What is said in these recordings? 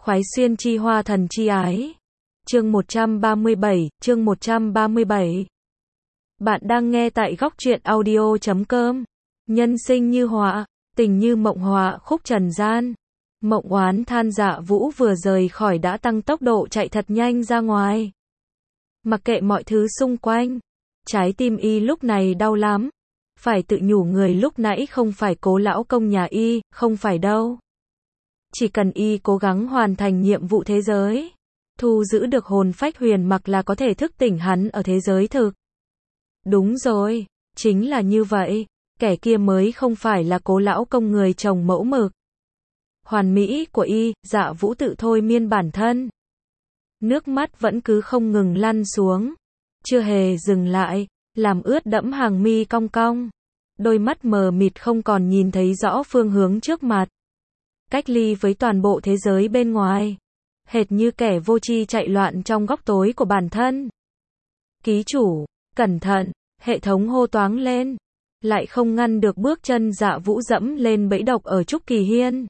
Khoái xuyên chi hoa thần chi ái. Chương 137. Bạn đang nghe tại góc truyện audio.com. Nhân sinh như họa, tình như mộng họa khúc trần gian. Mộng Oán than Dạ Vũ vừa rời khỏi đã tăng tốc độ chạy thật nhanh ra ngoài. Mặc kệ mọi thứ xung quanh, trái tim y lúc này đau lắm. Phải tự nhủ người lúc nãy không phải Cố lão công nhà y, không phải đâu. Chỉ cần y cố gắng hoàn thành nhiệm vụ thế giới, thu giữ được hồn phách Huyền Mặc là có thể thức tỉnh hắn ở thế giới thực. Đúng rồi, chính là như vậy, kẻ kia mới không phải là Cố lão công người chồng mẫu mực. Hoàn mỹ của y, Dạ Vũ tự thôi miên bản thân. Nước mắt vẫn cứ không ngừng lăn xuống, chưa hề dừng lại, làm ướt đẫm hàng mi cong cong. Đôi mắt mờ mịt không còn nhìn thấy rõ phương hướng trước mặt. Cách ly với toàn bộ thế giới bên ngoài. Hệt như kẻ vô tri chạy loạn trong góc tối của bản thân. Ký chủ, cẩn thận, hệ thống hô toáng lên. Lại không ngăn được bước chân Dạ Vũ dẫm lên bẫy độc ở Trúc Kỳ Hiên.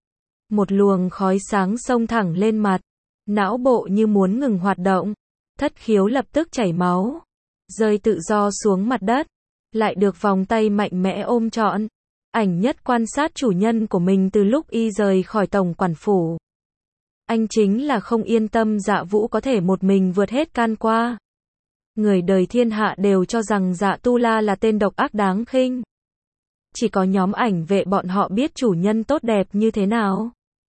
Một luồng khói sáng xông thẳng lên mặt. Não bộ như muốn ngừng hoạt động. Thất khiếu lập tức chảy máu. Rơi tự do xuống mặt đất. Lại được vòng tay mạnh mẽ ôm trọn. Ảnh Nhất quan sát chủ nhân của mình từ lúc y rời khỏi tổng quản phủ. Anh chính là không yên tâm Dạ Vũ có thể một mình vượt hết can qua. Người đời thiên hạ đều cho rằng Dạ Tu La là tên độc ác đáng khinh. Chỉ có nhóm Ảnh Vệ bọn họ biết chủ nhân tốt đẹp như thế nào.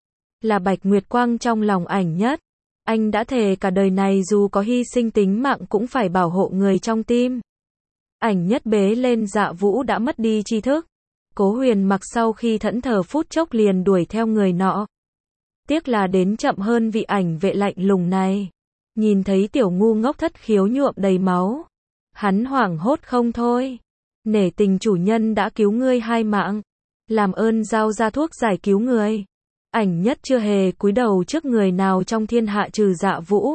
Là Bạch Nguyệt Quang trong lòng Ảnh Nhất. Anh đã thề cả đời này dù có hy sinh tính mạng cũng phải bảo hộ người trong tim. Ảnh Nhất bế lên Dạ Vũ đã mất đi tri thức. Cố Huyền Mặc sau khi thẫn thờ phút chốc liền đuổi theo người nọ. Tiếc là đến chậm hơn vị Ảnh Vệ lạnh lùng này. Nhìn thấy tiểu ngu ngốc thất khiếu nhuộm đầy máu. Hắn hoảng hốt không thôi. Nể tình chủ nhân đã cứu ngươi 2 mạng. Làm ơn giao ra thuốc giải cứu người. Ảnh Nhất chưa hề cúi đầu trước người nào trong thiên hạ trừ Dạ Vũ.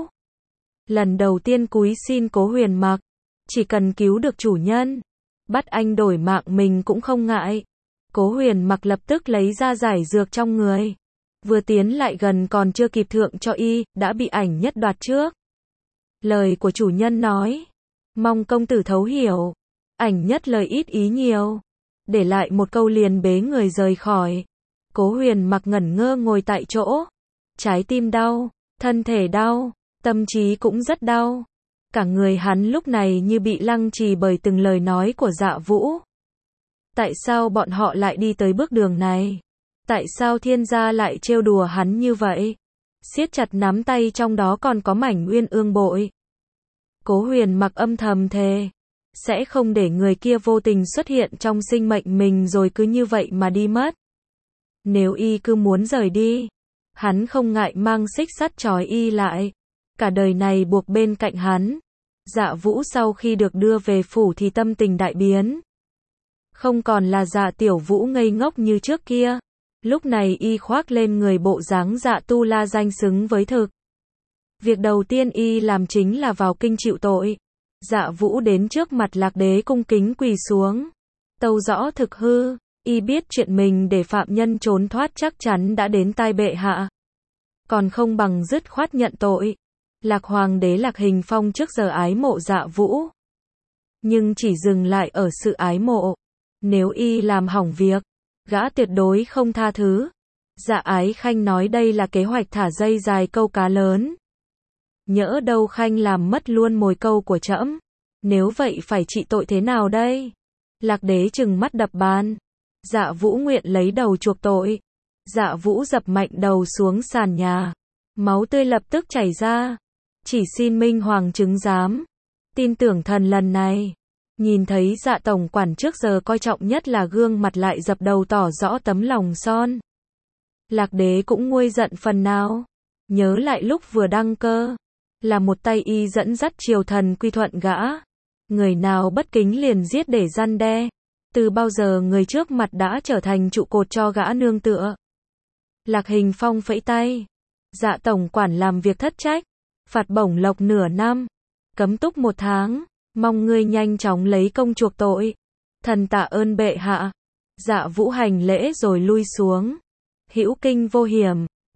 Lần đầu tiên cúi xin Cố Huyền Mặc. Chỉ cần cứu được chủ nhân. Bắt anh đổi mạng mình cũng không ngại. Cố Huyền Mặc lập tức lấy ra giải dược trong người. Vừa tiến lại gần còn chưa kịp thượng cho y, đã bị Ảnh Nhất đoạt trước. Lời của chủ nhân nói. Mong công tử thấu hiểu. Ảnh Nhất lời ít ý nhiều. Để lại một câu liền bế người rời khỏi. Cố Huyền Mặc ngẩn ngơ ngồi tại chỗ. Trái tim đau, thân thể đau, tâm trí cũng rất đau. Cả người hắn lúc này như bị lăng trì bởi từng lời nói của Dạ Vũ. Tại sao bọn họ lại đi tới bước đường này? Tại sao thiên gia lại trêu đùa hắn như vậy? Siết chặt nắm tay trong đó còn có mảnh uyên ương bội. Cố Huyền Mặc âm thầm thề. Sẽ không để người kia vô tình xuất hiện trong sinh mệnh mình rồi cứ như vậy mà đi mất. Nếu y cứ muốn rời đi, hắn không ngại mang xích sắt trói y lại. Cả đời này buộc bên cạnh hắn. Dạ Vũ sau khi được đưa về phủ thì tâm tình đại biến. Không còn là Dạ Tiểu Vũ ngây ngốc như trước kia. Lúc này y khoác lên người bộ dáng Dạ Tu La danh xứng với thực. Việc đầu tiên y làm chính là vào kinh chịu tội. Dạ Vũ đến trước mặt Lạc Đế cung kính quỳ xuống. Tâu rõ thực hư. Y biết chuyện mình để phạm nhân trốn thoát chắc chắn đã đến tai bệ hạ. Còn không bằng dứt khoát nhận tội. Lạc Hoàng đế Lạc Hình Phong trước giờ ái mộ Dạ Vũ. Nhưng chỉ dừng lại ở sự ái mộ. Nếu y làm hỏng việc, gã tuyệt đối không tha thứ. Dạ Ái Khanh nói đây là kế hoạch thả dây dài câu cá lớn. Nhỡ đâu Khanh làm mất luôn mồi câu của trẫm. Nếu vậy phải trị tội thế nào đây? Lạc Đế trừng mắt đập bàn. Dạ Vũ nguyện lấy đầu chuộc tội. Dạ Vũ dập mạnh đầu xuống sàn nhà. Máu tươi lập tức chảy ra. Chỉ xin Minh Hoàng chứng giám. Tin tưởng thần lần này. Nhìn thấy Dạ tổng quản trước giờ coi trọng nhất là gương mặt lại dập đầu tỏ rõ tấm lòng son. Lạc Đế cũng nguôi giận phần nào. Nhớ lại lúc vừa đăng cơ. Là một tay y dẫn dắt triều thần quy thuận gã. Người nào bất kính liền giết để răn đe. Từ bao giờ người trước mặt đã trở thành trụ cột cho gã nương tựa. Lạc Hình Phong phẩy tay. Dạ tổng quản làm việc thất trách. Phạt bổng lộc nửa năm. Cấm túc 1 tháng. Mong ngươi nhanh chóng lấy công chuộc tội. Thần tạ ơn bệ hạ. Dạ Vũ hành lễ rồi lui xuống. Hữu kinh vô hiểm.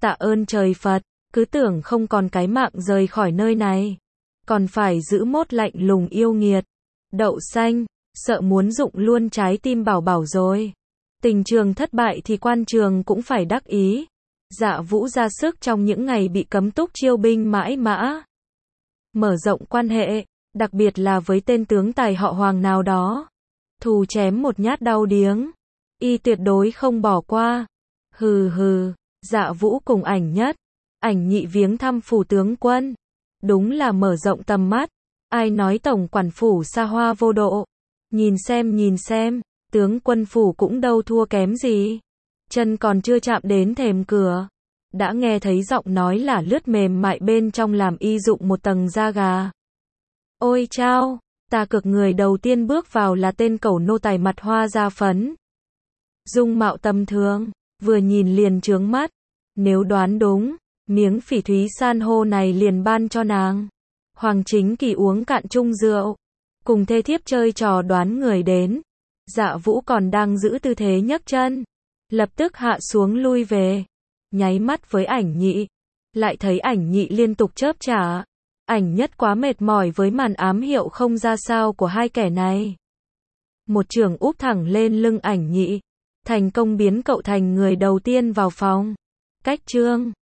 Tạ ơn trời Phật, cứ tưởng không còn cái mạng rời khỏi nơi này. Còn phải giữ mốt lạnh lùng yêu nghiệt. Đậu xanh, sợ muốn rụng luôn trái tim Bảo Bảo rồi. Tình trường thất bại thì quan trường cũng phải đắc ý. Dạ Vũ ra sức trong những ngày bị cấm túc chiêu binh mãi mã. Mở rộng quan hệ, đặc biệt là với tên tướng tài họ Hoàng nào đó. Thù chém một nhát đau điếng. Y tuyệt đối không bỏ qua. Hừ hừ, Dạ Vũ cùng Ảnh Nhất, Ảnh Nhị viếng thăm phủ tướng quân. Đúng là mở rộng tầm mắt. Ai nói tổng quản phủ xa hoa vô độ. Nhìn xem, tướng quân phủ cũng đâu thua kém gì. Chân còn chưa chạm đến thềm cửa. Đã nghe thấy giọng nói là lướt mềm mại bên trong làm y dụng một tầng da gà. Ôi chao, ta cực người đầu tiên bước vào là tên cẩu nô tài mặt hoa da phấn. Dung mạo tầm thường, vừa nhìn liền chướng mắt. Nếu đoán đúng, miếng phỉ thúy san hô này liền ban cho nàng. Hoàng Chính Kỳ uống cạn chung rượu, cùng thê thiếp chơi trò đoán người đến. Dạ Vũ còn đang giữ tư thế nhấc chân, lập tức hạ xuống lui về, nháy mắt với Ảnh Nhị, lại thấy Ảnh Nhị liên tục chớp trả. Ảnh Nhất quá mệt mỏi với màn ám hiệu không ra sao của hai kẻ này. Một chưởng úp thẳng lên lưng Ảnh Nhị, thành công biến cậu thành người đầu tiên vào phòng. Cách chương